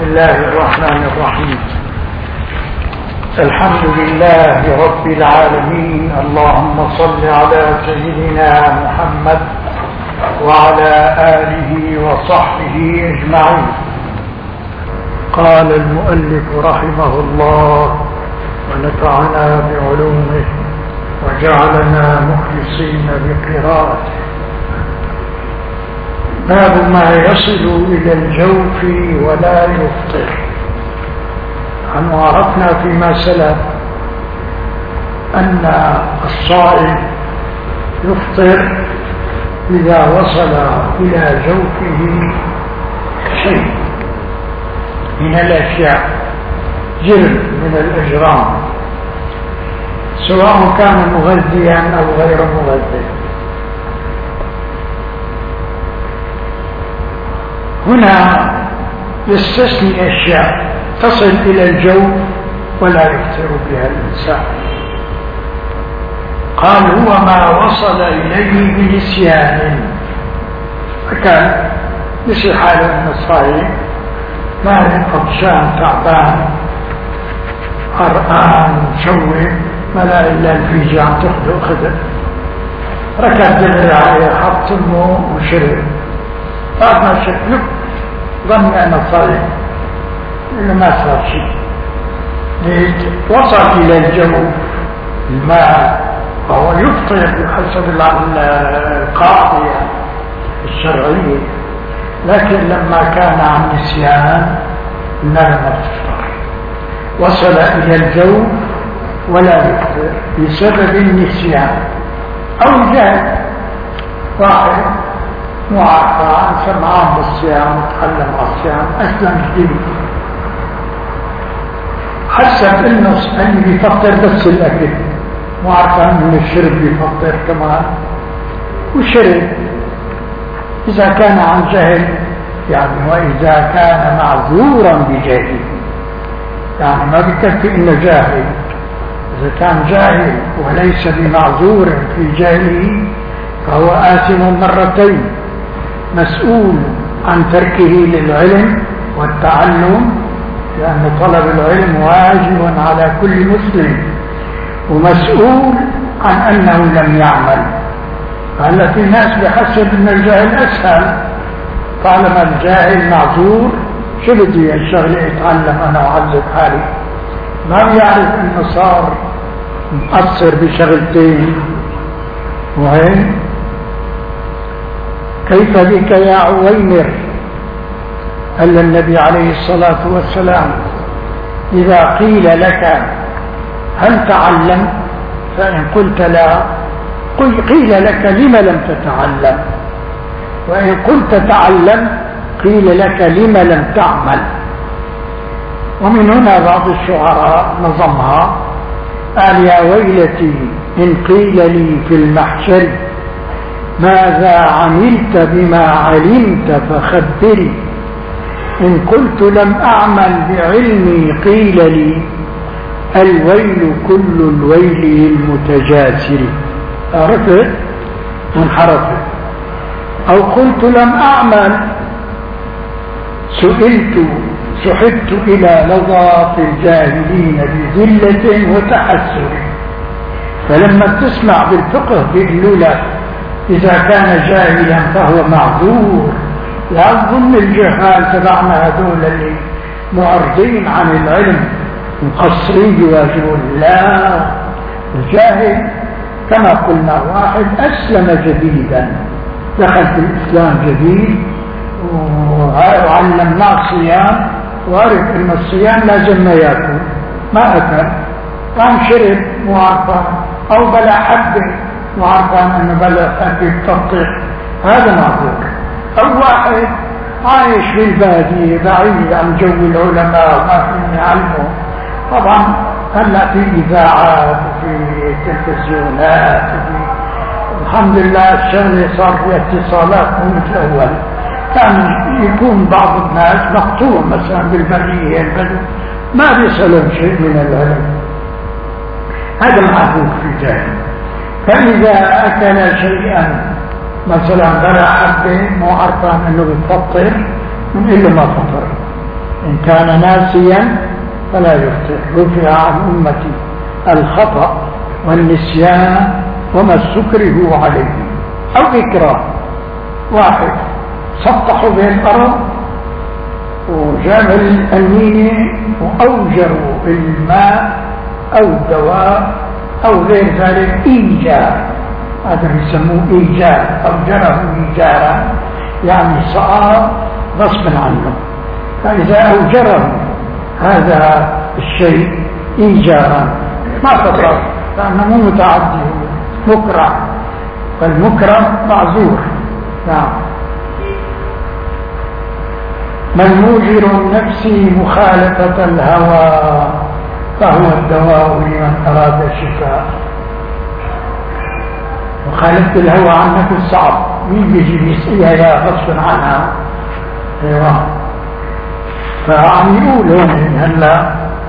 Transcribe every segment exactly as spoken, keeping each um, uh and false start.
الله الرحمن الرحيم. الحمد لله رب العالمين. اللهم صل على سيدنا محمد وعلى آله وصحبه أجمعين. قال المؤلف رحمه الله ونفعنا بعلومه وجعلنا مخلصين بقراءته. باب ما يصل إلى الجوف ولا يفطر. نحن عرفنا فيما سلف أن الصائم يفطر إذا وصل إلى جوفه شيء من الأشياء، جرم من الأجرام، سواء كان مغذيا أو غير مغذي. هنا يستثني أشياء تصل إلى الجوف ولا يفطر بها الإنسان. قال هو ما وصل إليه بنسيان، فكان نسي حاله من الصائم، ما قطشان تعبان قرآن مشوه ما لا إلا الفيجان تخذ أخذ ركض جبري عليه حط الماء وشرب. بعد ما شرب ظن أنه صائم إنه ما صار شيء، وصل إلى الجو الماء فهو يفطر بحسب القاعدة الشرعية، لكن لما كان عن نسيان لا يفطر. وصل إلى الجو ولا يفطر بسبب النسيان أو الجهل. واحد معافى سمعان بالصيام وتعلم الصيام أسلم جديد، حسب إنه اللي بيفطر بس الأكل، معافى من الشرب بيفطر كمان وشرب. إذا كان عن جهل يعني، وإذا كان معذورا بجهل يعني ما بكفي إنه جاهل. إذا كان جاهل وليس بمعذور في جهله فهو آثم مرتين، مسؤول عن تركه للعلم والتعلم، لأن طلب العلم واجب على كل مسلم، ومسؤول عن أنه لم يعمل. فهلا في ناس بحسب أن الجاهل أسهل، طالما الجاهل معذور شو بدي الشغلة يتعلم أنا وأعذب حالي، ما بيعرف أنه صار مقصر بشغلتين. وهي كيف بك يا عويمر؟ قال النبي عليه الصلاة والسلام إذا قيل لك هل تعلم؟ فإن قلت لا قيل لك لم لم تتعلم، وإن قلت تعلم قيل لك لم لم تعمل. ومن هنا بعض الشعراء نظمها قال يا ويلتي إن قيل لي في المحشر ماذا عملت بما علمت فخبري، إن قلت لم أعمل بعلمي قيل لي الويل كل الويل المتجاسر. عرفت منحرفت. أو قلت لم أعمل سئلت سحبت إلى لظى في الجاهلين بذلة وتحسر. فلما تسمع بالفقه بيقولوا لك إذا كان جاهلا فهو معذور. لا تظن الجهال تبعنا هذول اللي معرضين عن العلم مقصرين بواجبهم، لا، الجاهل كما قلنا واحد أسلم جديدا، دخل في الإسلام جديد وعلمناه الصيام وعرف أن الصيام لازم ما يأكل، ما أكل، قام شرب معرفا أو بلا حبه معرفا أنه بلا حبه يفطر، هذا معذور. أو واحد عايش في البادية بعيد عن جو العلماء ما فيهم يعلموا. طبعا هلا في إذاعات وفي تلفزيونات وفي الحمد لله الشغلة صار فيها اتصالات مو مثل أول. كان يكون بعض الناس مقطوع مثلا بالبرية البدو ما بيصلهم شيء من العلم، هذا معذور في جاهل. فإذا أكل شيئا مثلا بلا حبه مو عرفان انه بتفطر من إلا ما فطر، إن كان ناسيا فلا يخطئ. رفع عن أمتي الخطأ والنسيان وما استكرهوا عليه أو إكراه. واحد سطحوا به الأرض وجابوا الأنينة وأوجروا الماء أو الدواء أو غير ذلك إيجار، هذا يسموه إيجار، أوجره إيجارا يعني صار غصبا عنه. فإذا أوجره هذا الشيء إيجارا ما خطر لأنه مو متعدي مكره، فالمكره معذور. نعم. من موجر النفس مخالفة الهوى فهو الدواء لمن أراد الشفاء. مخالفة الهوى عن نفس صعب، مين بيجي بيسقيها يا غصب عنها؟ ايوه. فعم يقول هون هلا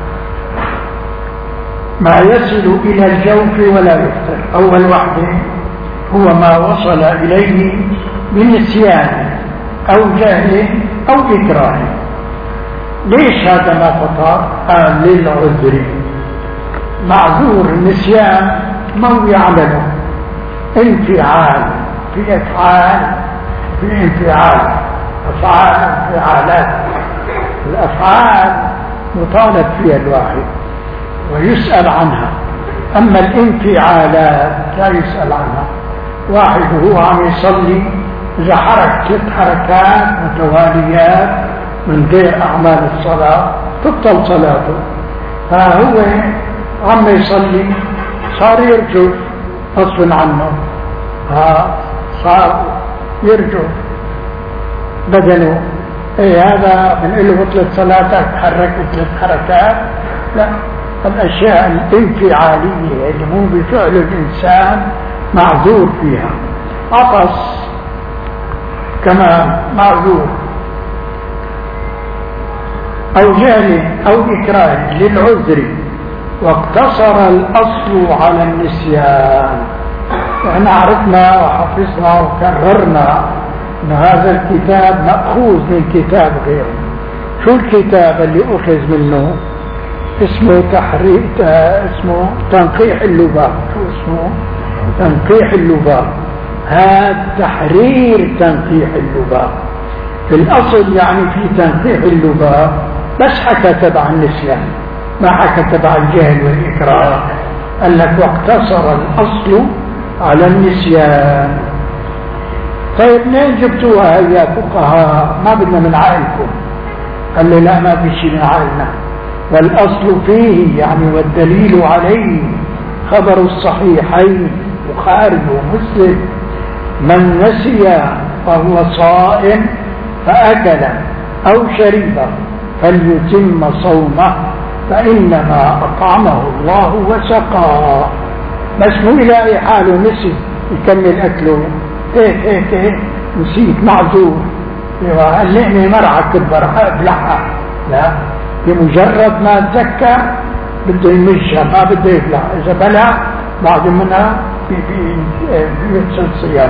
ما يصل إلى الجوف ولا يفتر. أول واحدة هو ما وصل إليه من نسيان أو جهل أو إكراه. ليش هذا ما فطر؟ قال للعذر. معذور النسيان ما يعمله انفعال في أفعال في انفعال أفعال انفعالات. الأفعال مطالب فيها الواحد ويسأل عنها، أما الانفعالات لا يسأل عنها. واحد وهو عم يصلي إذا حرك ست حركات متواليات من غير أعمال الصلاة تبطل صلاته. فهو عم يصلي صار يرجف غصبا عنه، صار يرجف بدنه. ايه هذا بنقول له بطلت صلاتك تحرك ثلاث حركات؟ لا، الأشياء الانفعالية اللي مو بفعل الإنسان معذور فيها. عطس كما معذور، أو جهل أو إكراه للعذر. واقتصر الأصل على النسيان. احنا عرفنا وحفظنا وكررنا أن هذا الكتاب مأخوذ من كتاب غيره. شو الكتاب اللي أخذ منه؟ اسمه تحرير اسمه تنقيح اللباب. شو اسمه؟ تنقيح اللباب. هذا تحرير تنقيح اللباب. في الأصل يعني في تنقيح اللباب بس حكى تبع النسيان، ما حكى تبع الجهل والإكراه. قال لك واقتصر الأصل على النسيان. طيب منين جبتوها يا فقهاء؟ ما بدنا من عائلكم. قال لي لا، ما في شيء من عائلنا. والأصل فيه يعني والدليل عليه خبر الصحيحين البخاري ومسلم: من نسي فهو صائم فأكل أو شرب فليتم صومه فإنما أطعمه الله وسقاه. بس مو يلاقي حاله نسي يكمل أكله هيك هيك هيك نسيت معذور، اللقمة مرعى كبر ابلعها. لا، بمجرد ما تذكر بده يمشها، ما بده يبلع. إذا بلع بعد منها بيفصل صيام.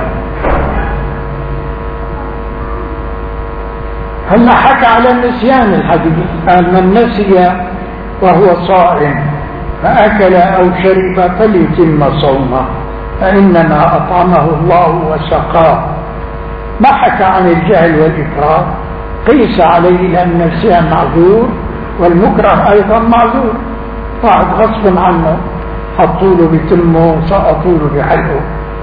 هلا حكى على النسيان الحديث، قال: من نسي وهو صائم فأكل أو شرب فليتم صومه فإنما أطعمه الله وسقاه. ما حكى عن الجهل والإكراه، قيس عليه لأن النسيان معذور والمكره أيضا معذور. واحد غصب عنه حطوا له بتمه سقطوا له بحلقه.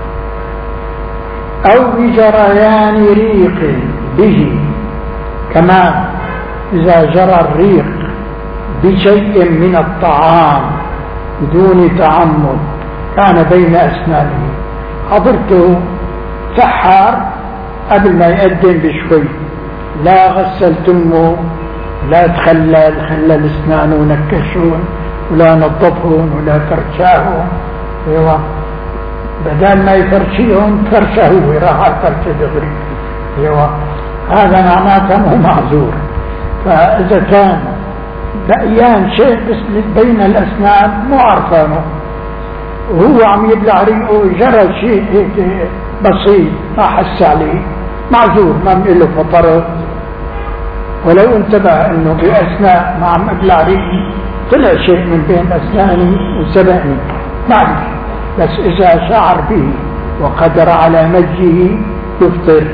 أو بجريان ريق به، كمان إذا جرى الريق بشيء من الطعام بدون تعمد كان بين أسنانه. حضرته سحر قبل ما يقدم بشوي، لا غسل تمه، لا تخلل خلل اسنانه ونكشون ولا نظفهم ولا فرشاهم. ايوه، بدل ما يفرشيهم فرشه هو، راح على الفرشه دغري. ايوه، هذا معناته مو معذور. فاذا كان بقيان شيء بس بين الاسنان مو عرفانه وهو عم يبلع ريقه جرى شيء هيك بسيط ما حس عليه، معذور، ما بنقول له فطرت. ولو انتبه انه باثناء ما عم ابلع ريقي طلع شيء من بين اسناني وسبقني معلش، بس اذا شعر به وقدر على مجه يفطر.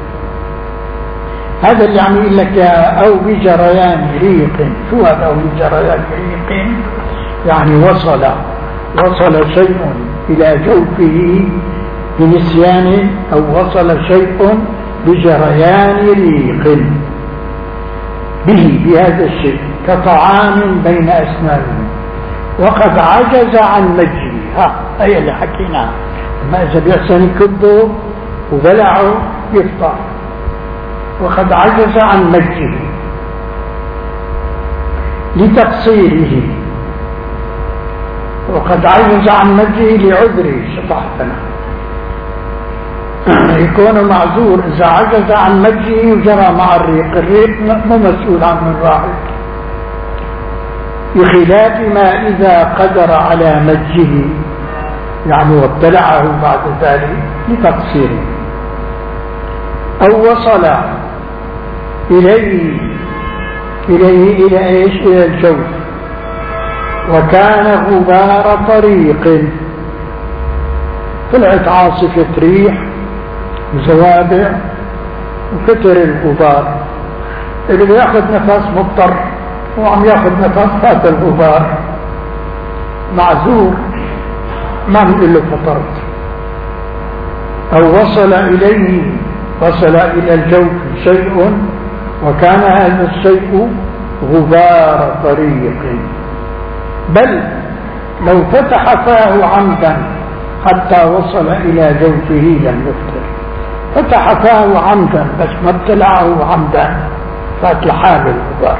هذا اللي عم يقول لك او بجريان ريق. شو هذا او بجريان ريق؟ يعني وصل وصل شيء الى جوفه بنسيان، او وصل شيء بجريان ريق به بهذا الشيء كطعام بين اسنانه وقد عجز عن مجه. ها اي اللي حكيناها، ما اذا بيحسن يكبه وبلعه يفطر، وقد عجز عن مجه لتقصيره، وقد عجز عن مجه لعذره. شطحتنا يكون معذور إذا عجز عن مجه وجرى مع الريق. الريق مو مسؤول عنه الراحل، بخلاف ما إذا قدر على مجه يعني وابتلعه بعد ذلك لتقصيره، أو وصل إليه إليه إلى إيش؟ إلى الجوف، وكان غبار طريق، طلعت عاصفة ريح وزوابع وكتر الغبار، اللي بياخذ نفس مضطر وعم ياخذ نفس فات الغبار معذور، ما بنقول له فطرت. أو وصل إليه، وصل إلى الجوف شيء وكان هذا الشيء غبار طريق، بل لو فتح فاه عمدا حتى وصل إلى جوفه لم يفطر. فتح فاه عمدا بس ما ابتلعه عمدا فات لحال الغبار.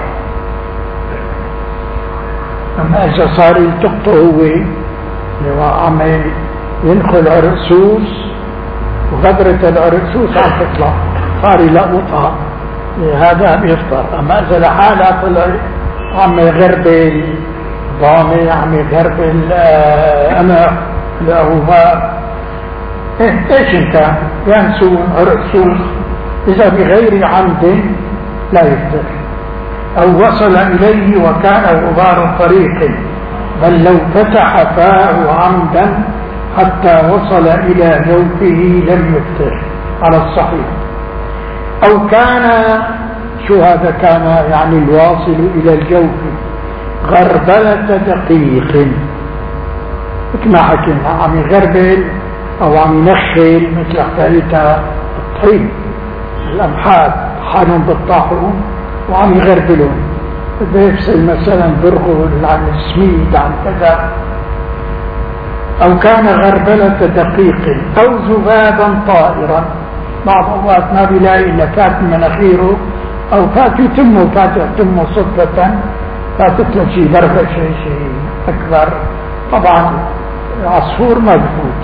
أما إذا صار يلتقطه هو عم ينخل عرقسوس وغدرة العرقسوس عم تطلع صار يلقطها، هذا بيفطر. أما إذا لحالها طلع عم يغربل ضامي، عم يغربل أنا الغبار، ايش ان كان ينسون عرقسوس اذا بغير عمد لا يفطر. او وصل اليه وكان غبار طريق، بل لو فتح فاه عمدا حتى وصل الى جوفه لم يفطر على الصحيح. او كان، شو هذا كان؟ يعني الواصل الى الجوف غربلة دقيق، مثل ما حكينا عم يغربل او عم ينخل مثل حكايتها الطحين، الامحاد حالهم بالطاحون وعم يغربلون، بده يفصل مثلا برغل عن السميد عن كذا. او كان غربلة دقيق او ذبابا طائرا، بعض اوقات ما بيلاقي الا فات مناخيره او فات تمه، فاتح تمه صدفة فاتت له شيء برغشة شيء اكبر، طبعا عصفور ما بفوت.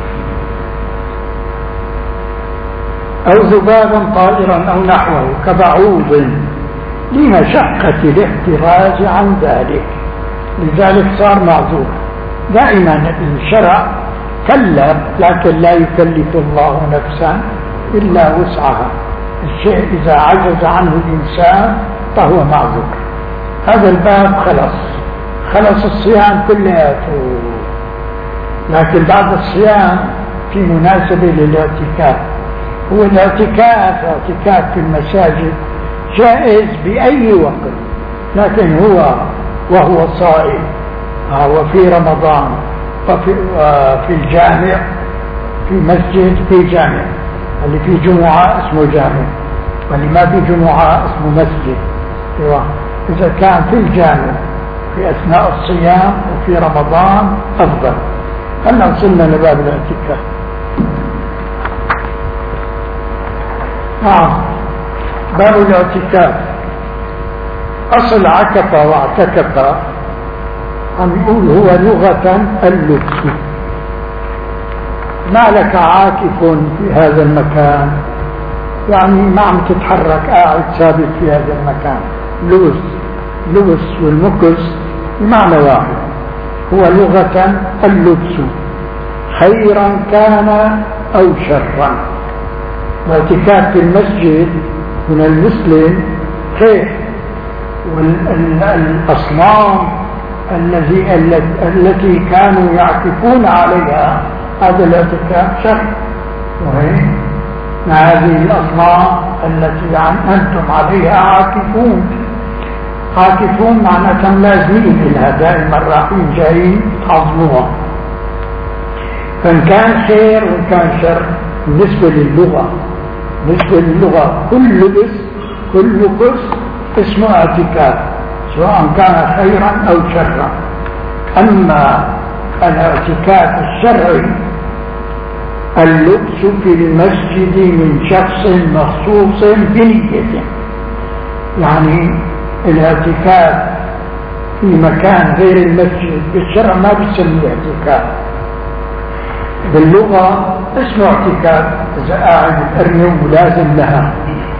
أو ذبابا طائرا أو نحوه كبعوض لمشقة الاحتراز عن ذلك، لذلك صار معذور. دائما الشرع كلف، لكن لا يكلف الله نفسا إلا وسعها. الشيء إذا عجز عنه الإنسان فهو معذور. هذا الباب خلص خلص الصيام كلياته، لكن بعد الصيام في مناسبة للاعتكاف. هو الاعتكاف اعتكاف في المساجد جائز بأي وقت، لكن هو وهو صائم وفي رمضان وفي في الجامع، في مسجد في جامع، اللي في جمعة اسمه جامع، واللي ما في جمعة اسمه مسجد. إذا كان في الجامع في أثناء الصيام وفي رمضان أفضل. هلا وصلنا لباب الاعتكاف. نعم، باب الاعتكاف. أصل عكف واعتكف عم يقول هو لغة اللبس. ما لك عاكف في هذا المكان، يعني ما عم تتحرك، قاعد ثابت في هذا المكان. لبس لبس والمكس بمعنى واحد، هو لغة اللبس، خيرا كان أو شرا. واعتكاف في المسجد من المسلم خير. والأصنام الذي التي كانوا يعكفون عليها هذا الاعتكاف شر. وهي هذه الأصنام التي أنتم عليها عاكفون، عاكفون معناتهم لازمين لها دائما رايحين جايين تعظموها. فإن كان خير وإن كان شر. بالنسبة للغة، بالنسبة للغة كل لبس كل لبس اسمه اعتكاف سواء كان خيرا أو شرا. أما الاعتكاف الشرعي اللبس في المسجد من شخص مخصوص بنيته، يعني الاعتكاف في مكان غير المسجد بالشرع ما بيسميه اعتكاف، باللغة اسمه اعتكاف إذا قاعد ترمي ولازم لها.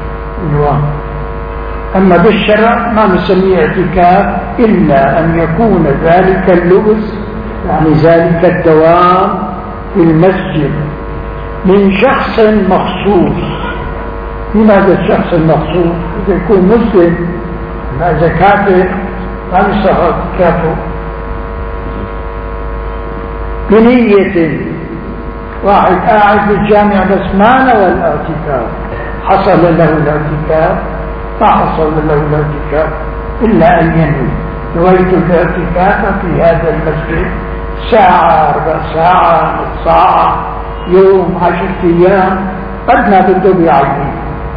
أما بالشرع ما بيسميه اعتكاف إلا أن يكون ذلك اللبس يعني ذلك الدوام في المسجد من شخص مخصوص. لماذا الشخص المخصوص؟ إذا يكون مسلم، إذا كافر ما بيصح اعتكافه. بنية واحد قاعد في الجامع بس ما نوى الاعتكاف، حصل له الاعتكاف؟ ما حصل له الاعتكاف إلا أن ينوي نويت الاعتكاف في هذا المسجد ساعة، ربع ساعة، نص ساعة، يوم، عشرة أيام، قد ما بده بيعين.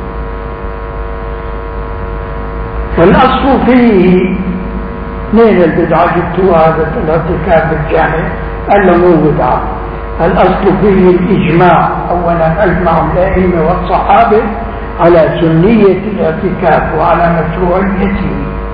والأصل فيه من البدعة جبتوا هذا الاعتكاف بالجامع؟ قال له مو بدعة. الأصل فيه الإجماع. أولا أجمع الأئمة والصحابة على سنية الاعتكاف وعلى مشروعيته.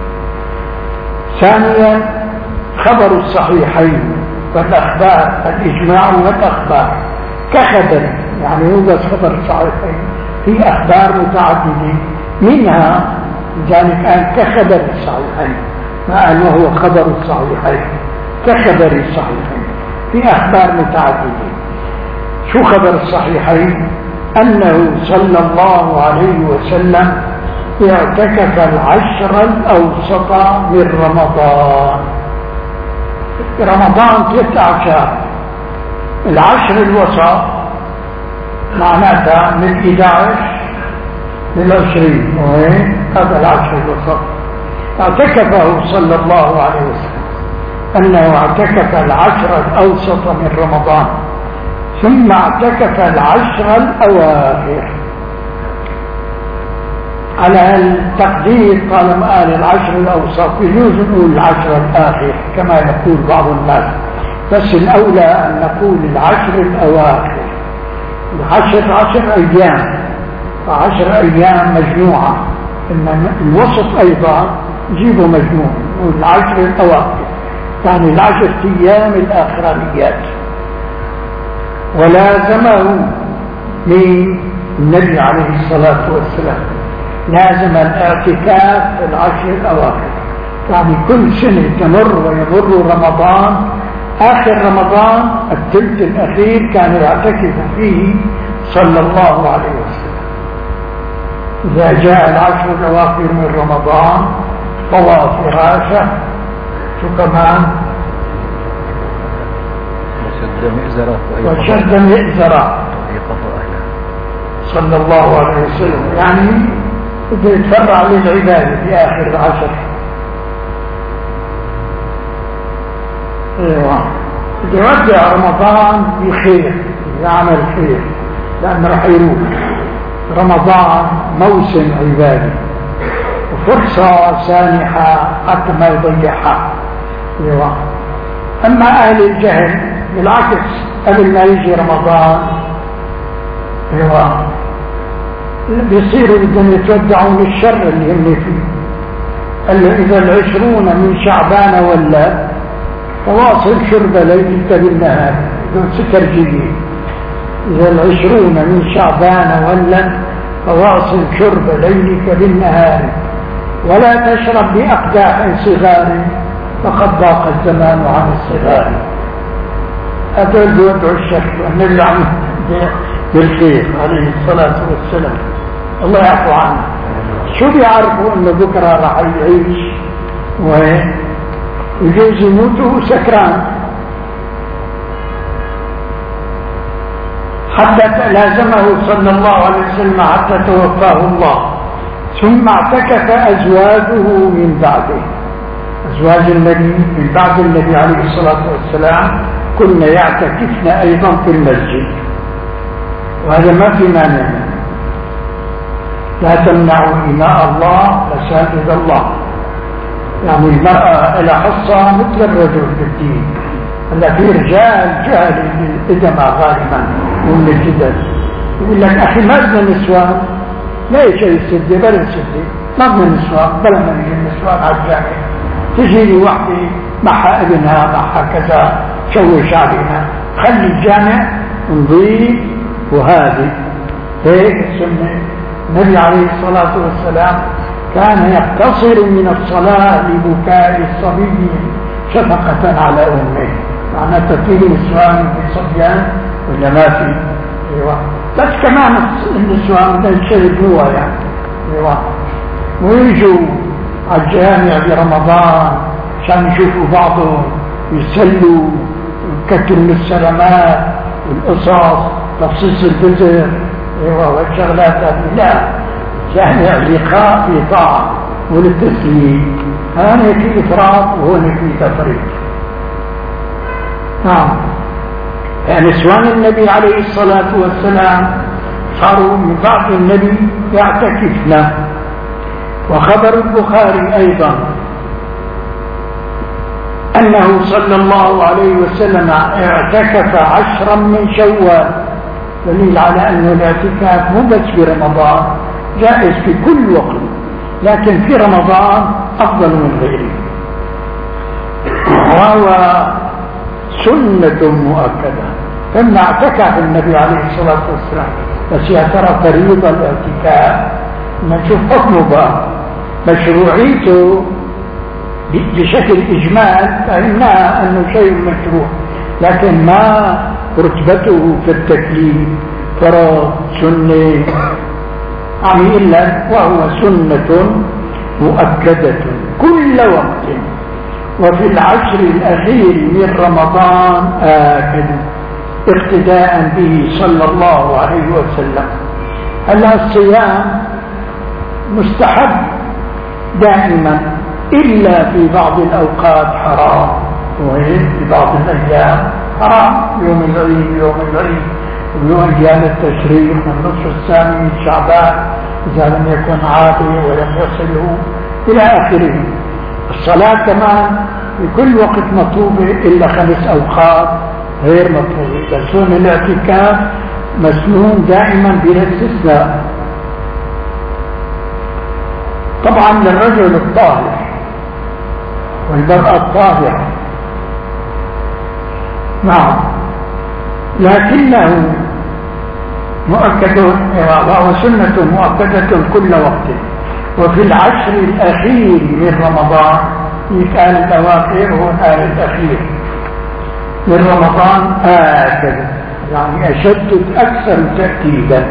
ثانيا خبر الصحيحين والأخبار، الإجماع والأخبار كخبر، يعني هو بس خبر الصحيحين، في أخبار متعددة منها ذلك قال كخبر الصحيحين، ما قال وهو خبر الصحيحين، كخبر الصحيحين في أخبار متعددة. شو خبر الصحيحين؟ أنه صلى الله عليه وسلم اعتكف العشر الأوسط من رمضان. رمضان ثلاثة أعشار، العشر الوسط معناتها من إحدى عشر للعشرين، هذا العشر الوسط اعتكفه صلى الله عليه وسلم، أنه اعتكف العشر الأوسط من رمضان ثم اعتكف العشر الأواخر. على التقدير طالما قال العشر الأوسط يجوز نقول العشر الآخر كما يقول بعض الناس، بس الأولى أن نقول العشر الأواخر. العشر عشر أيام، عشر أيام مجموعة، إن الوسط أيضا جيبوا مجموع، العشر الأواخر يعني العشر أيام الآخرانيات. ولازمه من النبي عليه الصلاة والسلام، لازم الاعتكاف في العشر الأواخر، يعني كل سنة تمر ويمر رمضان، آخر رمضان الثلث الأخير كان يعتكف فيه صلى الله عليه وسلم. إذا جاء العشر الأواخر من رمضان طوى فراشه، شو كمان؟ وشد مئزره صلى الله عليه وسلم، يعني بده يتفرع للعبادة في آخر العشر. ايوه بده يودع رمضان بخير، يعمل خير، لأنه رح يروح. رمضان موسم عبادي وفرصة سانحة حتى ما يضيعها. ايوه أما أهل الجهل بالعكس، قبل ما يجي رمضان ايوه بيصيروا بدهم يتودعون الشر اللي هم فيه. قال له إذا العشرون من شعبان ولا فواصل شرب ليلك بالنهار، بدون سكر جديد. إذا العشرون من شعبان ولا فواصل شرب ليلك بالنهار، ولا تشرب بأقداح صغار فقد ضاق الزمان عن الصغار. هذول بيودعوا الشر والنبي عنه بالخير عليه الصلاة والسلام، الله يعفو عنه. شو بيعرفوا انه بكرة راح يعيش ويجوز يموت وهو سكران؟ حتى لازمه صلى الله عليه وسلم حتى توفاه الله، ثم اعتكف أزواجه من بعده. أزواج النبي من بعد النبي عليه الصلاة والسلام كنا يعتكفن أيضا في المسجد، وهذا ما في مانع. لا تمنعوا إماء الله مساجد الله. يعني المرأة لها حصة مثل الرجل في الدين. هلا في رجال جاهل الإدماء غالبا ومن الجدل يقول لك أخي ما بدنا نسوان، لا شيء سدي بلا سدي، ما بدنا نسوان بلا ما نجي نسوان على الجامع. تجي لي وحدة معها ابنها معها كذا شوش عليها، خلي الجامع نضيف وهادي. هيك السنة. النبي عليه الصلاة والسلام كان يقتصر من الصلاة لبكاء الصبي شفقة على أمه. معنى تطير النسوان في صبيان ولا ما في؟ ايوه بس كمان النسوان بدهم يشربوها يعني. ايوه ويجوا على الجامع برمضان عشان يشوفوا بعضهم يسلوا ويكتروا السلامات والقصص تخصيص البزر. ايوه والشغلات هذه لا، جامع لقاء في طاعة وللتسليم. هون في إفراط وهون في تفريط. نعم. يعني نسوان النبي عليه الصلاة والسلام صاروا من بعد النبي يعتكفن. وخبر البخاري أيضا أنه صلى الله عليه وسلم اعتكف عشرا من شوال، دليل على أن الاعتكاف مو بس في رمضان، جائز في كل وقت، لكن في رمضان أفضل من غيره. وهو سنة مؤكدة. ثم اعتكف النبي عليه الصلاة والسلام، بس يا ترى فريضة الاعتكاف نشوف حكمه بقى. مشروعيته بشكل إجمال فإنها أنه شيء مشروع، لكن ما رتبته في التكليف فرض سنة عم إلا وهو سنة مؤكدة كل وقت. وفي العشر الأخير من رمضان آكد اقتداء به صلى الله عليه وسلم. هلا الصيام مستحب دائما إلا في بعض الأوقات حرام، وهي في بعض الأيام حرام، يوم العيد يوم العيد ويوم أيام التشريق والنصف الثاني من شعبان إذا لم يكن عادي ولم يصله إلى آخره. الصلاة كمان في كل وقت مطلوبة إلا خمس أوقات غير مطلوبة. بس هون الاعتكاف مسنون دائما بلا استثناء. طبعا للرجل الطاهر والمرأة الطاهرة، نعم، لكنه مؤكد وهو سنة مؤكدة كل وقت. وفي العشر الأخير من رمضان، قال الأواخر هو قال الأخير من رمضان آكد، يعني أشد أكثر تأكيدا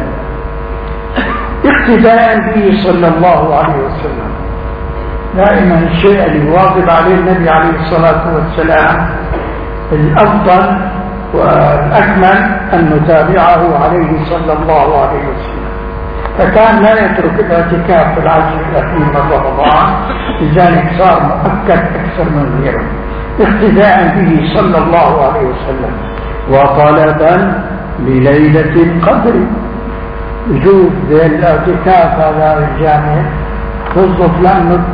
اقتداء به صلى الله عليه وسلم. دائما الشيء اللي واظب عليه النبي عليه الصلاة والسلام الأفضل والأكمل أن نتابعه عليه صلى الله عليه وسلم. فكان لا يترك الاعتكاف في العشر الأخير من رمضان، لذلك صار مؤكد أكثر من غيره اقتداء به صلى الله عليه وسلم. وطلبا لليلة القدر، وجود الاعتكاف هذا الجامع خصوصا لأنه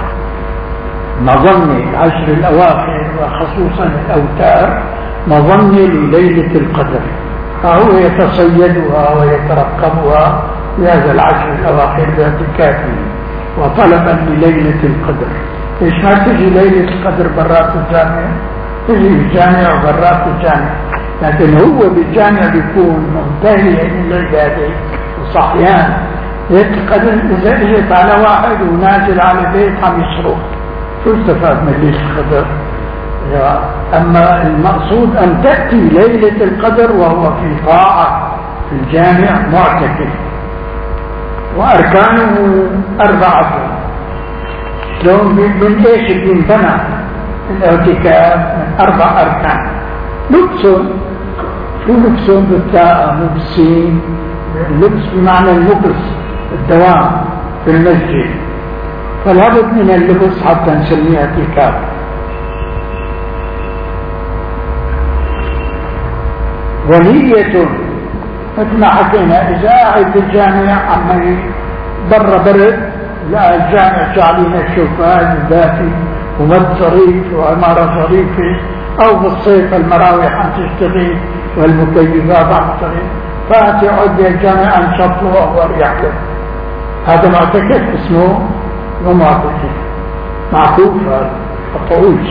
مظنة العشر الأواخر وخصوصا الأوتار مظنة لليلة القدر، فهو يتصيدها ويترقبها في هذا العشر الأواخر باعتكافه وطلبا لليلة القدر. إيش ما تجي ليلة القدر برات الجامع، تجي الجامع وبرات الجامع، لكن هو بالجامع بيكون منتهي من العبادة وصحيان. ليلة القدر إذا اجت على واحد ونازل على بيت عم يصرخ، شو استفاد من ليلة القدر؟ أما المقصود أن تأتي ليلة القدر وهو في طاعة في الجامع معتكف. وأركانه أربعة. شلون من إيش بينبنى الاعتكاف؟ من أربع أركان. لبس، شو لبس بالتاء مو بالسين؟ اللبس بمعنى اللبس، الدوام في المسجد، فلا بد من اللبس حتى نسميه اعتكاف. ونية مثل ما حكينا، إذا قاعد بالجامع عمي برا برد، لا الجامع شعلين الشوفان ذاتي ومد ظريف وعمارة ظريفة، أو بالصيف المراوح عم تشتغل والمكيفات عم تشتغل، فتقعد بالجامع عن شطله وهو يحكي. هذا معتكف اسمه مو معتكف، معكوف هذا الطعوج.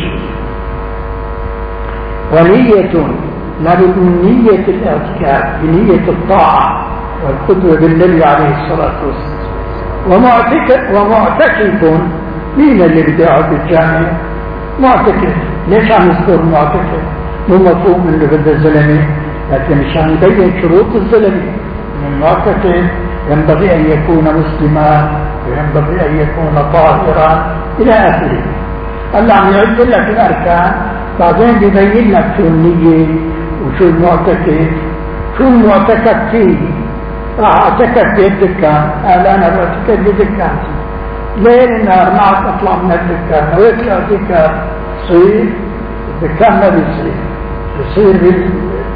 ونية، لابد من نية الاعتكاف بنية الطاعة والقدوة بالنبي عليه الصلاة والسلام. ومعتكف ومعتكف مين اللي بده يقعد بالجامع؟ معتكف. ليش عم يذكر معتكف؟ مو مفهوم انه بده الزلمه، لكن مشان يبين شروط الزلمه. المعتكف ينبغي ان يكون مسلما وينبغي ان يكون طاهرا الى اخره. هلا عم يعد لك الاركان، بعدين ببين لك شو النية وشو المعتكف، شو المعتكف فيه. راح اعتكف بالدكان، قال انا بعتكف بدكانتي ليل نهار ما عاد اطلع من الدكان. نويت الاعتكاف صير الدكان ما بيصير، بيصير بال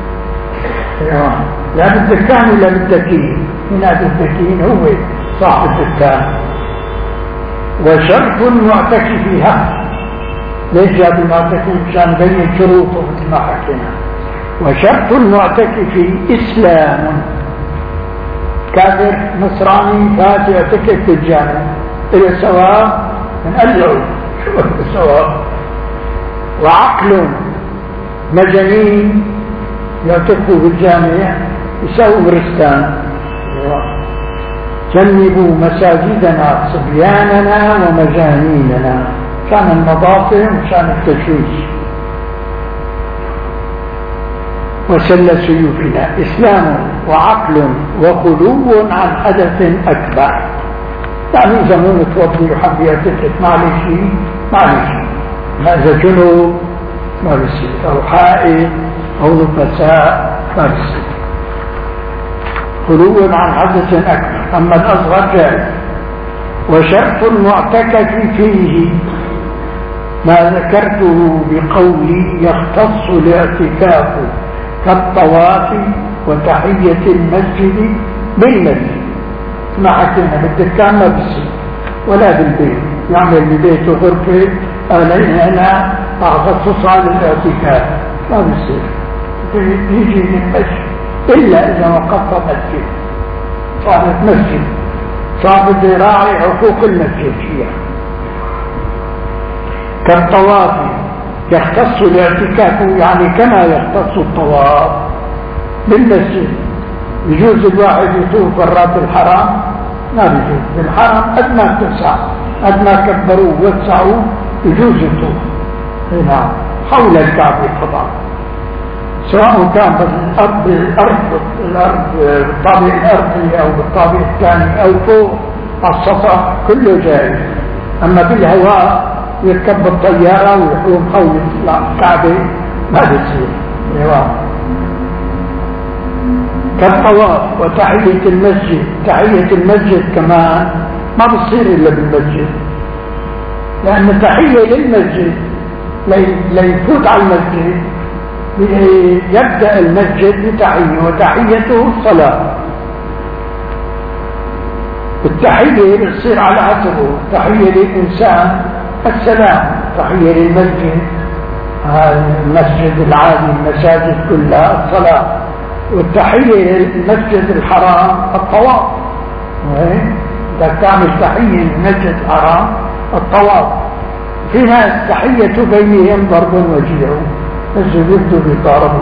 لا بالدكان ولا بالدكين. من هذا الدكين هو صاحب الدكان. وشرط المعتكف فيها، ليش جاب المعتكف؟ مشان بين شروطه مثل ما حكينا. وشرط المعتكف اسلام. كافر نصراني فات يعتكف في الجامع الى سواء من ادعو شو السواء. وعقل، مجانين يعتكفوا بالجامع يسووا برستان. جنبوا مساجدنا صبياننا ومجانيننا، كان النظافة وكان التشويش. وسل سيوفنا إسلام وعقل وخلو عن حدث أكبر. يعني إذا مو متوضي وحب يعتكف معلش معلش، ما إذا جنوب ما بيصير، أو حائل أو نفساء ما بيصير. خلو عن حدث أكبر، أما الأصغر جائز. وشرط المعتكف فيه ما ذكرته بقولي يختص الاعتكاف كالطواف وتحية المسجد بالمسجد. ما حكينا بالدكان ما بصير ولا بالبيت، يعمل ببيته غرفة عليه أنا أخصصها للاعتكاف ما بصير. يجي للمسجد إلا إذا وقف مسجد، صاحب مسجد صاحب يراعي حقوق المسجد فيها. كالطواف يختص الاعتكاف، يعني كما يختص الطواف بالمسجد. يجوز الواحد يطوف برات الحرام؟ ما بيجوز. بالحرم قد ما اتسع، قد ما كبروه ووسعوه يجوز يطوف هنا حول الكعبة طبعا، سواء كان بالارض الارض الارض بالطابق الارضي او بالطابق الثاني او فوق على السطح كله جائز. اما بالهواء يركب الطيارة ويحوم حول الكعبة ما بيصير. كالطواف وتحية المسجد. تحية المسجد كمان ما بتصير إلا بالمسجد، لأن التحية للمسجد ليفوت على المسجد يبدأ المسجد بتحية، وتحيته الصلاة. التحية بتصير على حسبه. تحية للإنسان السلام، تحية للمسجد المسجد العادي المساجد كلها الصلاة، والتحية للمسجد الحرام الطواف. إذا تعمل تحية للمسجد الحرام الطواف. في ناس تحية بينهم ضرب وجيع، مسجد يبدو بيضاربوا.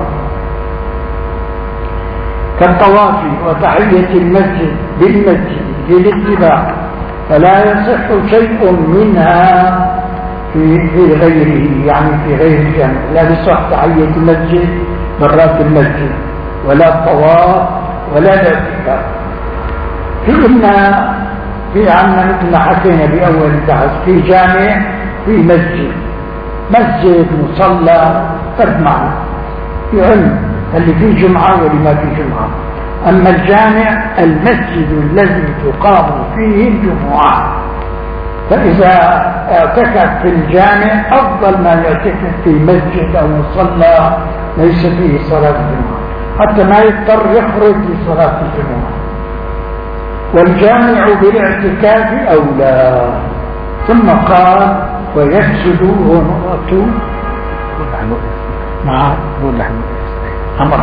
كالطواف وتحية المسجد بالمسجد للاتباع، فلا يصح شيء منها في في غيره، يعني في غير الجامع. لا يصح تحية المسجد برات المسجد ولا الطواف ولا الاعتكاف. في إن في عنا مثل ما حكينا بأول البحث في جامع في مسجد، مسجد مصلى فرد معنا في علم اللي فيه جمعة واللي ما فيه جمعة. أما الجامع المسجد الذي تقام فيه الجمعة، فإذا اعتكف في الجامع أفضل ما يعتكف في مسجد أو مصلى ليس فيه صلاة الجمعة، حتى ما يضطر يخرج لصلاة الجمعة. والجامع بالاعتكاف أولى. ثم قال ويفسد ونقطه مع أمر.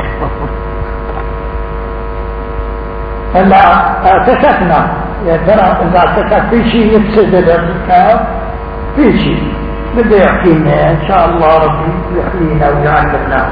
هلا اعتكفنا يا ترى إذا اعتكف في شيء يفسد الاعتكاف؟ في شيء بده يحكينا إن شاء الله ربي يحيينا ويعلمنا.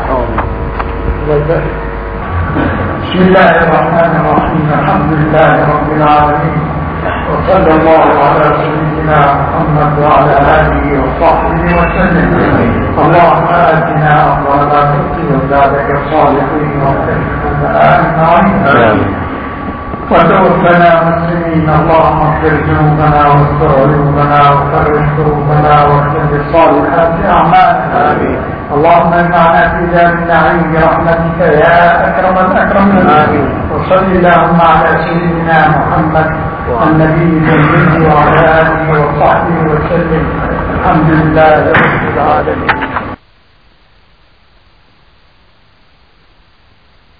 بسم الله الرحمن الرحيم. الحمد لله رب العالمين، وصلى الله على سيدنا محمد وعلى آله وصحبه وسلم. اللهم آتنا أموالنا تؤتي عبادك الصالحين وكفنا آمين وتوفنا مسلمين. اللهم اغفر ذنوبنا واستر عيوبنا وفرج كروبنا واختم بالصالحات أعمالنا. آمين. اللهم اجمعنا في دار النعيم برحمتك يا أكرم الأكرمين. آمين. وصل اللهم على سيدنا محمد النبي الأمي وعلى آله وصحبه وسلم. الحمد لله رب العالمين.